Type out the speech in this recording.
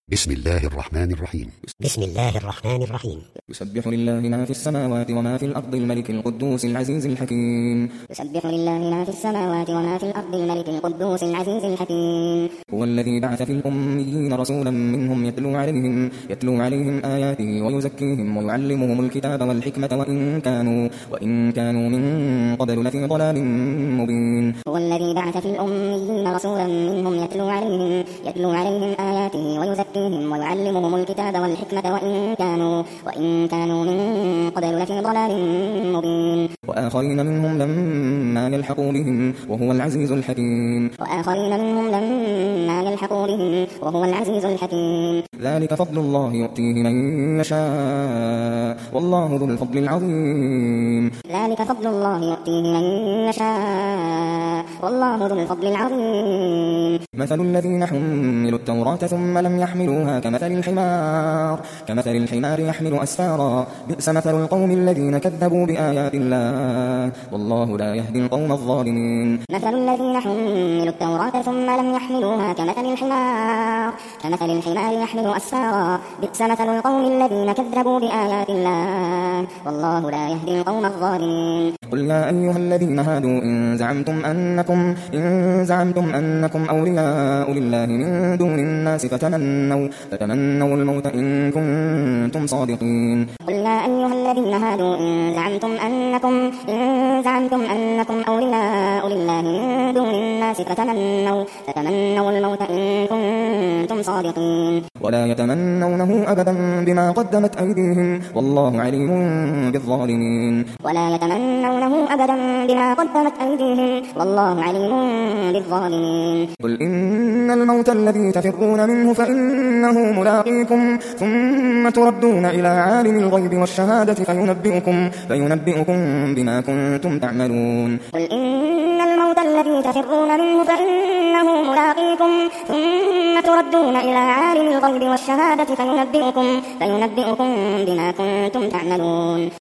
بسم الله الرحمن الرحيم. بسم الله الرحمن الرحيم. يسبح لله ما في السماوات وما في الأرض الملك القدوس العزيز الحكيم. يسبح لله ما في السماوات وما في الأرض الملك القدوس العزيز الحكيم. هو الذي بعث في الأميين رسولا منهم يتلو عليهم آياته ويزكيهم ويعلمهم الكتاب والحكمة وإن كانوا من قبل لفي ضلال مبين. هو الذي بعث في الأميين رسولا منهم يتلو عليهم آياته ويزكيهم ويعلمهم الكتاب والحكمة وإن كانوا من قبل لفي ضلال مبين. وآخرين منهم لما يلحقوا بهم وهو العزيز الحكيم. ذلك فضل الله يؤتيه من يشاء والله ذو الفضل العظيم. مثل الذين حملوا التوراة ثم لم يحملوها كمثل الحمار يحمل أسفارا بئس مثل القوم الذين كذبوا بآيات الله والله لا يهدي القوم الظالمين. مثل الذين حملوا التوراة ثم لم يحملوها كمثل الحمار يحمل أسفارا بئس مثل القوم الذين كذبوا بآيات الله والله لا يهدي القوم الظالمين. قل يا أيها الذين هادوا إن زعمتم أنكم أولياء لله من دون الناس فتمنوا الموت إن كنتم صادقين. قل يا أيها الذين هادوا إن زعمتم أنكم أولياء لله من دون الناس فتمنوا الموت إن كنتم صادقين. ولا يتمنونه أبدا بما قدمت أيديهم والله عليم بالظالمين. قل إن الموت الذي تفرون منه فإنه ملاقيكم ثم تردون إلى عالم الغيب والشهادة فينبئكم بما كنتم تعملون. قل إن الموت الذي تفرون منه فإنه ملاقيكم ثم تردون إلى عالم الغيب والشهادة فينبئكم بما كنتم تعملون.